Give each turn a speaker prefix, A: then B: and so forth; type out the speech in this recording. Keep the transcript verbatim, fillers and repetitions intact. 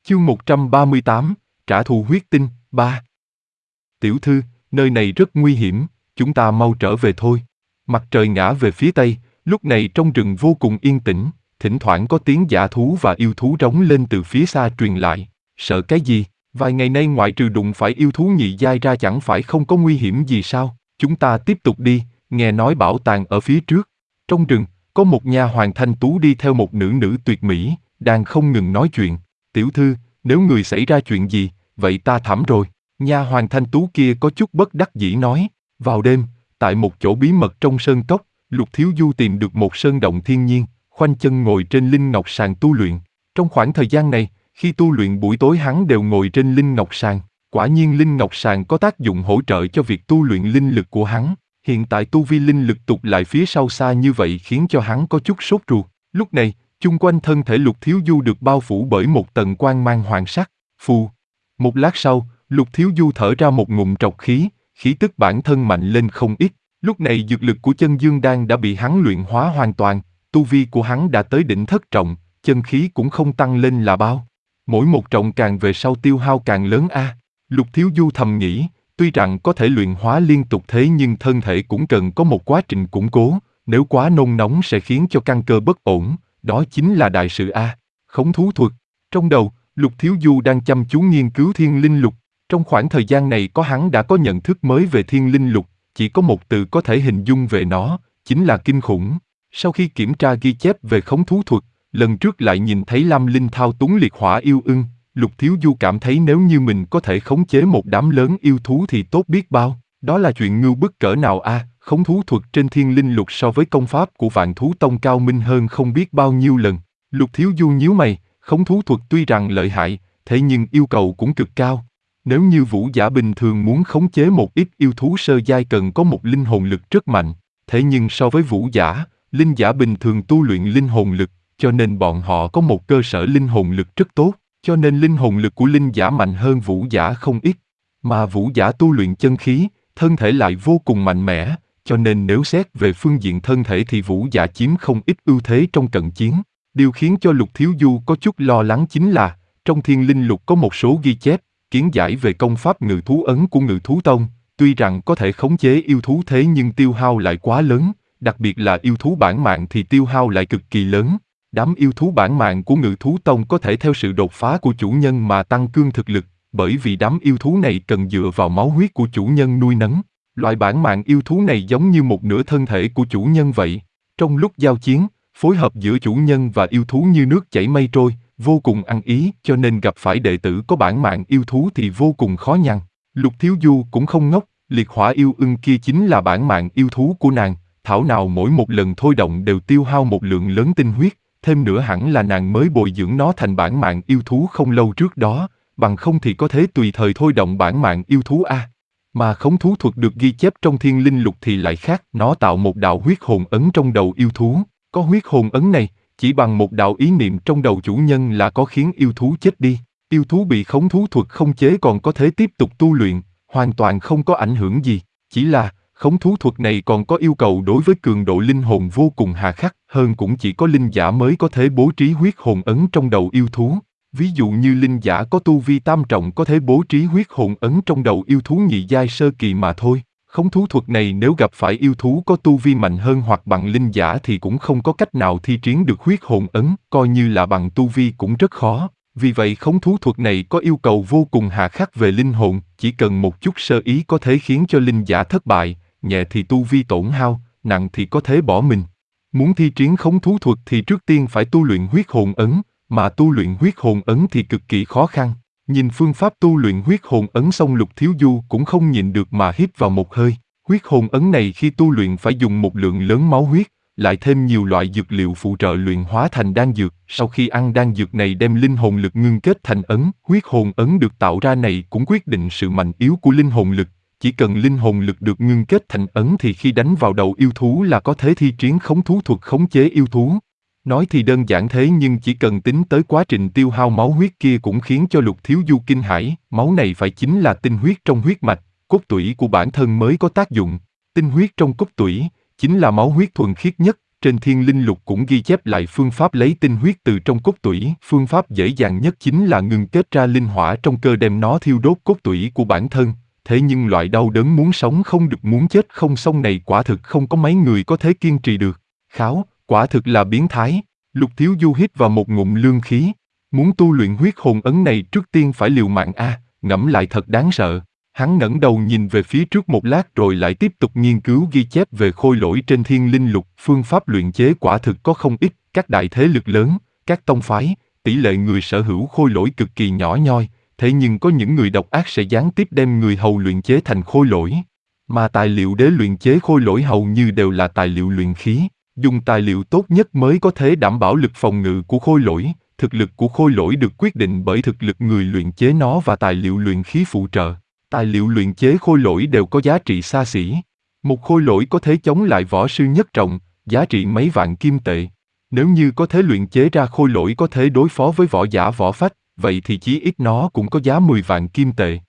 A: Chương một trăm ba mươi tám, trả thù huyết tinh, ba. Tiểu thư, nơi này rất nguy hiểm, chúng ta mau trở về thôi. Mặt trời ngã về phía tây, lúc này trong rừng vô cùng yên tĩnh, thỉnh thoảng có tiếng dã thú và yêu thú rống lên từ phía xa truyền lại. Sợ cái gì? Vài ngày nay ngoại trừ đụng phải yêu thú nhị giai ra chẳng phải không có nguy hiểm gì sao? Chúng ta tiếp tục đi, nghe nói bảo tàng ở phía trước. Trong rừng, có một nha hoàn thanh tú đi theo một nữ nữ tuyệt mỹ, đang không ngừng nói chuyện. Tiểu thư, nếu người xảy ra chuyện gì, vậy ta thảm rồi. Nha hoàn thanh tú kia có chút bất đắc dĩ nói. Vào đêm, tại một chỗ bí mật trong sơn cốc, Lục Thiếu Du tìm được một sơn động thiên nhiên, khoanh chân ngồi trên linh ngọc sàn tu luyện. Trong khoảng thời gian này, khi tu luyện buổi tối hắn đều ngồi trên linh ngọc sàn. Quả nhiên linh ngọc sàn có tác dụng hỗ trợ cho việc tu luyện linh lực của hắn. Hiện tại tu vi linh lực tụt lại phía sau xa như vậy khiến cho hắn có chút sốt ruột. Lúc này, chung quanh thân thể Lục Thiếu Du được bao phủ bởi một tầng quang mang hoàng sắc. Phù. Một lát sau, Lục Thiếu Du thở ra một ngụm trọc khí, khí tức bản thân mạnh lên không ít. Lúc này dược lực của chân dương đan đã bị hắn luyện hóa hoàn toàn, tu vi của hắn đã tới đỉnh thất trọng, chân khí cũng không tăng lên là bao. Mỗi một trọng càng về sau tiêu hao càng lớn a. À. Lục Thiếu Du thầm nghĩ, tuy rằng có thể luyện hóa liên tục thế nhưng thân thể cũng cần có một quá trình củng cố, nếu quá nôn nóng sẽ khiến cho căn cơ bất ổn, đó chính là đại sự a. À. Khống thú thuật. Trong đầu, Lục Thiếu Du đang chăm chú nghiên cứu thiên linh lục. Trong khoảng thời gian này có hắn đã có nhận thức mới về thiên linh lục, chỉ có một từ có thể hình dung về nó, chính là kinh khủng. Sau khi kiểm tra ghi chép về khống thú thuật, lần trước lại nhìn thấy Lam Linh thao túng liệt hỏa yêu ưng, Lục Thiếu Du cảm thấy nếu như mình có thể khống chế một đám lớn yêu thú thì tốt biết bao. Đó là chuyện ngưu bức cỡ nào a? À, khống thú thuật trên thiên linh lục so với công pháp của Vạn Thú Tông cao minh hơn không biết bao nhiêu lần. Lục Thiếu Du nhíu mày, khống thú thuật tuy rằng lợi hại, thế nhưng yêu cầu cũng cực cao. Nếu như vũ giả bình thường muốn khống chế một ít yêu thú sơ giai cần có một linh hồn lực rất mạnh, thế nhưng so với vũ giả, linh giả bình thường tu luyện linh hồn lực, cho nên bọn họ có một cơ sở linh hồn lực rất tốt, cho nên linh hồn lực của linh giả mạnh hơn vũ giả không ít. Mà vũ giả tu luyện chân khí, thân thể lại vô cùng mạnh mẽ, cho nên nếu xét về phương diện thân thể thì vũ giả chiếm không ít ưu thế trong cận chiến. Điều khiến cho Lục Thiếu Du có chút lo lắng chính là, trong thiên linh lục có một số ghi chép, kiến giải về công pháp ngự thú ấn của Ngự Thú Tông, tuy rằng có thể khống chế yêu thú thế nhưng tiêu hao lại quá lớn, đặc biệt là yêu thú bản mạng thì tiêu hao lại cực kỳ lớn. Đám yêu thú bản mạng của Ngự Thú Tông có thể theo sự đột phá của chủ nhân mà tăng cường thực lực, bởi vì đám yêu thú này cần dựa vào máu huyết của chủ nhân nuôi nấng. Loại bản mạng yêu thú này giống như một nửa thân thể của chủ nhân vậy. Trong lúc giao chiến, phối hợp giữa chủ nhân và yêu thú như nước chảy mây trôi, vô cùng ăn ý, cho nên gặp phải đệ tử có bản mạng yêu thú thì vô cùng khó nhằn. Lục Thiếu Du cũng không ngốc, liệt hỏa yêu ưng kia chính là bản mạng yêu thú của nàng, thảo nào mỗi một lần thôi động đều tiêu hao một lượng lớn tinh huyết, thêm nữa hẳn là nàng mới bồi dưỡng nó thành bản mạng yêu thú không lâu trước đó, bằng không thì có thể tùy thời thôi động bản mạng yêu thú a. À. Mà khống thú thuật được ghi chép trong thiên linh lục thì lại khác, nó tạo một đạo huyết hồn ấn trong đầu yêu thú, có huyết hồn ấn này, chỉ bằng một đạo ý niệm trong đầu chủ nhân là có khiến yêu thú chết đi. Yêu thú bị khống thú thuật khống chế còn có thể tiếp tục tu luyện, hoàn toàn không có ảnh hưởng gì. Chỉ là, khống thú thuật này còn có yêu cầu đối với cường độ linh hồn vô cùng hà khắc, hơn cũng chỉ có linh giả mới có thể bố trí huyết hồn ấn trong đầu yêu thú. Ví dụ như linh giả có tu vi tam trọng có thể bố trí huyết hồn ấn trong đầu yêu thú nhị giai sơ kỳ mà thôi. Khống thú thuật này nếu gặp phải yêu thú có tu vi mạnh hơn hoặc bằng linh giả thì cũng không có cách nào thi triển được huyết hồn ấn, coi như là bằng tu vi cũng rất khó. Vì vậy khống thú thuật này có yêu cầu vô cùng hà khắc về linh hồn, chỉ cần một chút sơ ý có thể khiến cho linh giả thất bại, nhẹ thì tu vi tổn hao, nặng thì có thể bỏ mình. Muốn thi triển khống thú thuật thì trước tiên phải tu luyện huyết hồn ấn, mà tu luyện huyết hồn ấn thì cực kỳ khó khăn. Nhìn phương pháp tu luyện huyết hồn ấn xong Lục Thiếu Du cũng không nhịn được mà hít vào một hơi. Huyết hồn ấn này khi tu luyện phải dùng một lượng lớn máu huyết, lại thêm nhiều loại dược liệu phụ trợ luyện hóa thành đan dược. Sau khi ăn đan dược này đem linh hồn lực ngưng kết thành ấn, huyết hồn ấn được tạo ra này cũng quyết định sự mạnh yếu của linh hồn lực. Chỉ cần linh hồn lực được ngưng kết thành ấn thì khi đánh vào đầu yêu thú là có thể thi triển khống thú thuật khống chế yêu thú. Nói thì đơn giản thế nhưng chỉ cần tính tới quá trình tiêu hao máu huyết kia cũng khiến cho Lục Thiếu Du kinh hãi, máu này phải chính là tinh huyết trong huyết mạch, cốt tủy của bản thân mới có tác dụng. Tinh huyết trong cốt tủy chính là máu huyết thuần khiết nhất, Trên Thiên Linh Lục cũng ghi chép lại phương pháp lấy tinh huyết từ trong cốt tủy. Phương pháp dễ dàng nhất chính là ngừng kết ra linh hỏa trong cơ đem nó thiêu đốt cốt tủy của bản thân. Thế nhưng loại đau đớn muốn sống không được muốn chết không xong này quả thực không có mấy người có thể kiên trì được. Kháo, quả thực là biến thái. Lục Thiếu Du hít vào một ngụm lương khí. Muốn tu luyện huyết hồn ấn này trước tiên phải liều mạng a, ngẫm lại thật đáng sợ. Hắn ngẩng đầu nhìn về phía trước một lát rồi lại tiếp tục nghiên cứu ghi chép về khôi lỗi trên Thiên Linh Lục. Phương pháp luyện chế quả thực có không ít, các đại thế lực lớn, các tông phái, tỷ lệ người sở hữu khôi lỗi cực kỳ nhỏ nhoi, thế nhưng có những người độc ác sẽ gián tiếp đem người hầu luyện chế thành khôi lỗi. Mà tài liệu để luyện chế khôi lỗi hầu như đều là tài liệu luyện khí, dùng tài liệu tốt nhất mới có thể đảm bảo lực phòng ngự của khôi lỗi. Thực lực của khôi lỗi được quyết định bởi thực lực người luyện chế nó và tài liệu luyện khí phụ trợ. Tài liệu luyện chế khôi lỗi đều có giá trị xa xỉ. Một khôi lỗi có thể chống lại võ sư nhất trọng, giá trị mấy vạn kim tệ. Nếu như có thể luyện chế ra khôi lỗi có thể đối phó với võ giả võ phách, vậy thì chí ít nó cũng có giá mười vạn kim tệ.